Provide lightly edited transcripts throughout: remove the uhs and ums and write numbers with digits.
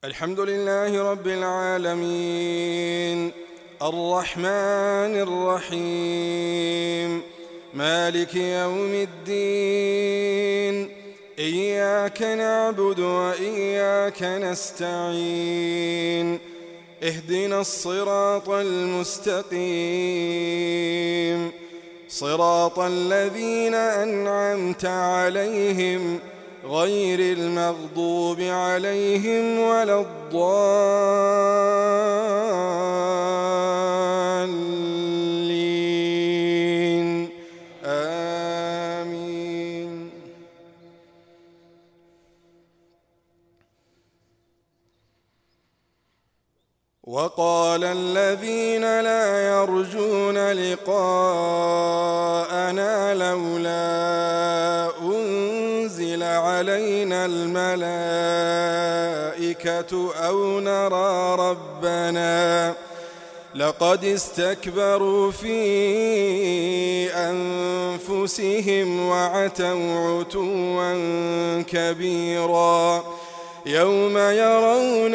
الحمد لله رب العالمين، الرحمن الرحيم، مالك يوم الدين، إياك نعبد وإياك نستعين، اهدنا الصراط المستقيم، صراط الذين أنعمت عليهم غير المغضوب عليهم ولا الضالين، آمين. وقال الذين لا يرجون لقاءنا لولا أنزل علينا الملائكة أو نرى ربنا لقد استكبروا في أنفسهم وعتوا عتوا كبيرا. يوم يرون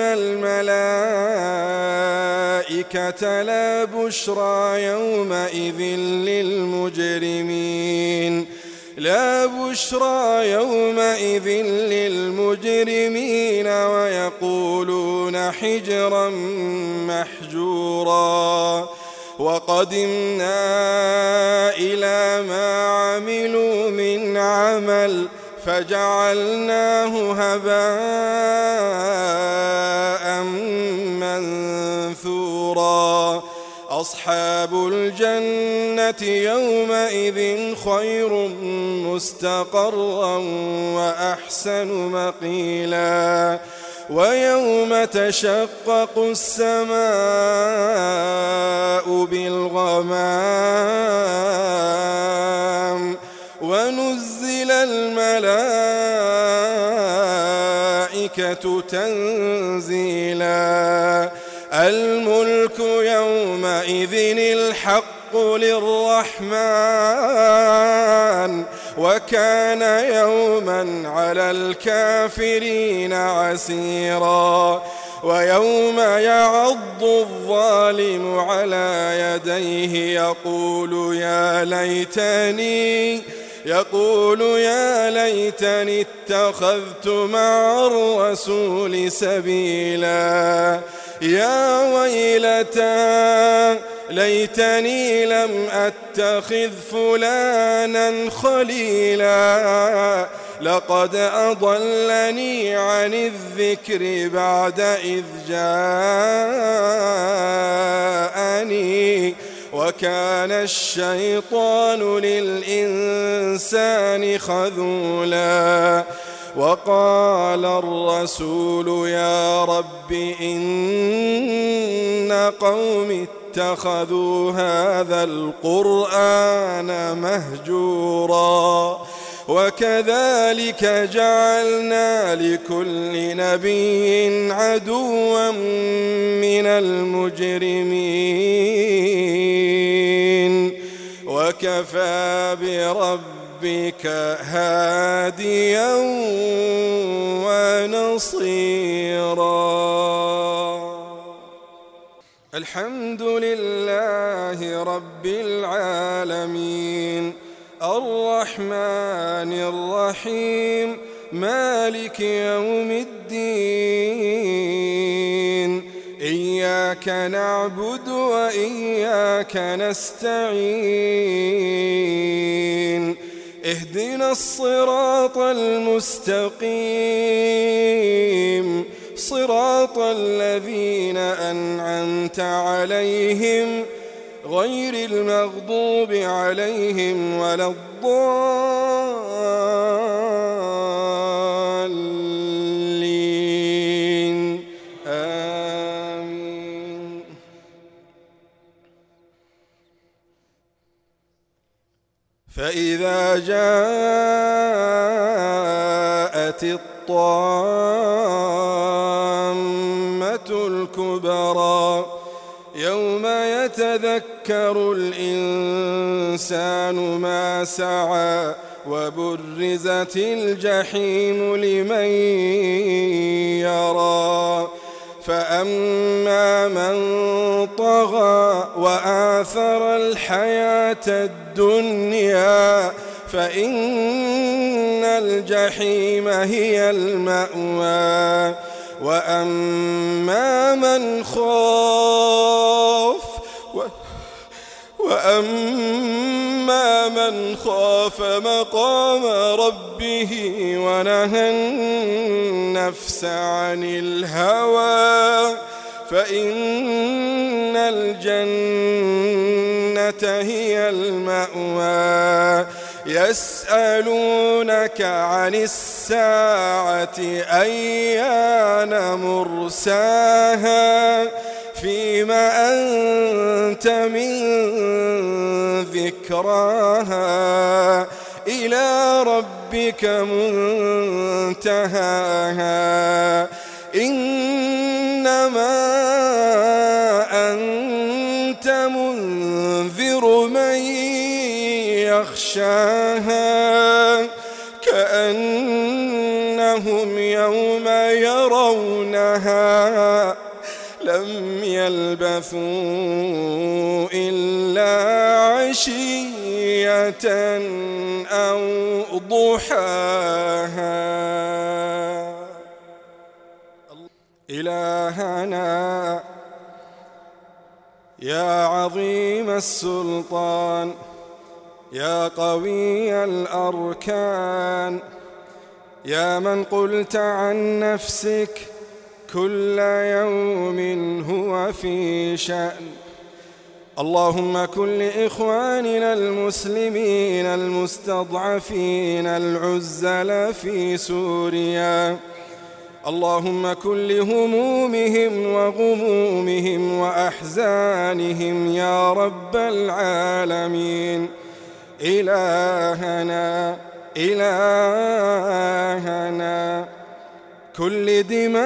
الملائكة لا بشرى يومئذ للمجرمين ويقولون حجرا محجورا. وقدمنا إلى ما عملوا من عمل فجعلناه هباء منثورا. أصحاب الجنة يومئذ خير مستقرا وأحسن مقيلا. ويوم تشقق السماء بالغمام ونزل الملائكة تنزيلا. الملك يومئذ الحق للرحمن وكان يوما على الكافرين عسيرا. ويوم يعض الظالم على يديه يقول يا ليتني اتخذت مع الرسول سبيلا. يا ويلتى ليتني لم أتخذ فلانا خليلا لقد أضلني عن الذكر بعد إذ جاءني وكان الشيطان للإنسان خذولا. وقال الرسول يا رب إن قوم اتخذوا هذا القرآن مهجورا. وكذلك جعلنا لكل نبي عدوا من المجرمين وكفى بربك هاديا ونصيرا. الحمد لله رب العالمين، الرحمن الرحيم، مالك يوم الدين، إياك نعبد وإياك نستعين، اهدنا الصراط المستقيم، صراط الذين أنعمت عليهم غير المغضوب عليهم ولا الضالين، آمين. فإذا جاءت الطامة الكبرى يوم يتذكر الإنسان ما سعى وبرزت الجحيم لمن يرى فأما من طغى وآثر الحياة الدنيا فإن الجحيم هي المأوى. وأما من خاف مقام ربه ونهى النفس عن الهوى فإن الجنة هي المأوى. يسألونك عن الساعة أيان مرساها فيما أنت من ذكراها إلى ربك منتهاها. إنما أنت منذر من يخشاها كأنهم يوم يرونها لم يلبثوا إلا عشية أو ضحاها. إلهنا يا عظيم السلطان يا قوي الأركان يا من قلت عن نفسك كل يوم هو في شأن، اللهم كن لإخواننا المسلمين المستضعفين العزل في سوريا، اللهم كن لهمومهم وغمومهم وأحزانهم يا رب العالمين. إلهنا كل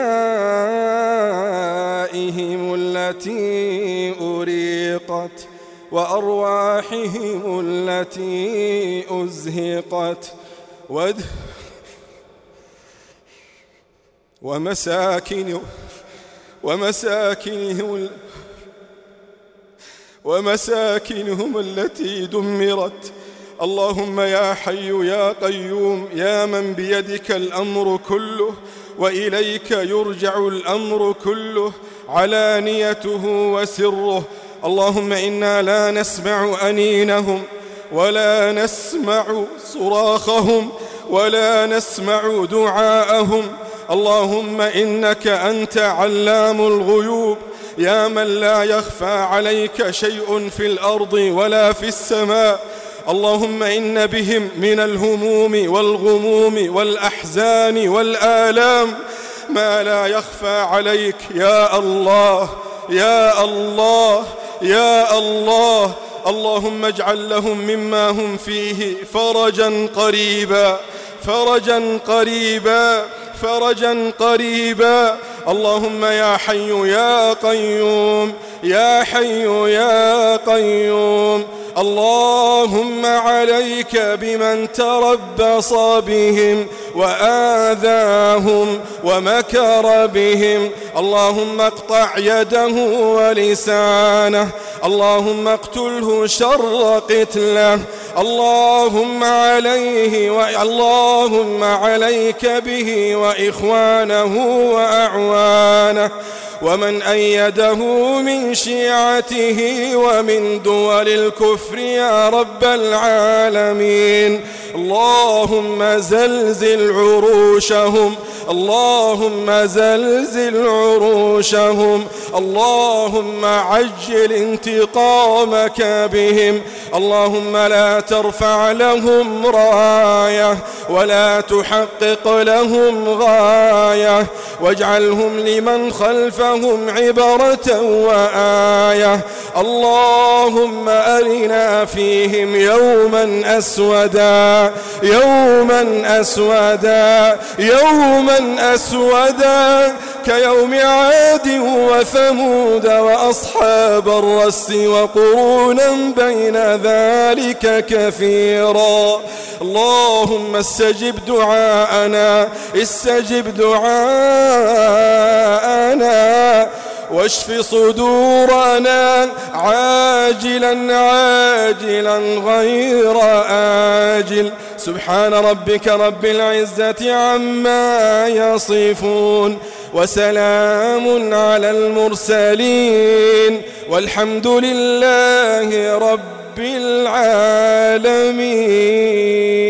دمائهم التي أريقت وأرواحهم التي أزهقت ومساكنهم التي دمرت. اللهم يا حي يا قيوم يا من بيدك الأمر كله وإليك يرجع الأمر كله علانيته وسره، اللهم إنا لا نسمع أنينهم ولا نسمع صراخهم ولا نسمع دعاءهم، اللهم إنك أنت علام الغيوب يا من لا يخفى عليك شيء في الأرض ولا في السماء، اللهم إن بهم من الهموم والغموم والأحزان والآلام ما لا يخفى عليك يا الله يا الله يا الله. اللهم اجعل لهم مما هم فيه فرجا قريبا فرجا قريبا فرجا قريبا. اللهم يا حي يا قيوم يا حي يا قيوم، اللهم عليك بمن تربص بهم وآذاهم ومكر بهم، اللهم اقطع يده ولسانه، اللهم اقتله شر قتله، اللهم عليك به وإخوانه وأعوانه ومن أيده من شيعته ومن دول الكفر يا رب العالمين. اللهم زلزل عروشهم، اللهم زلزل عروشهم، اللهم عجل انتقامك بهم، اللهم لا ترفع لهم راية ولا تحقق لهم غاية، واجعلهم لمن خلفهم عبرة وآية. اللهم أرنا فيهم يوما أسودا يوما أسودا يوما أسودا كيوم عاد وثمود وأصحاب الرس وقرونا بين ذلك كثيرا. اللهم استجب دعاءنا استجب دعاءنا واشف صدورنا عاجلا عاجلا غير آجل. سبحان ربك رب العزة عما يصفون وسلام على المرسلين والحمد لله رب العالمين.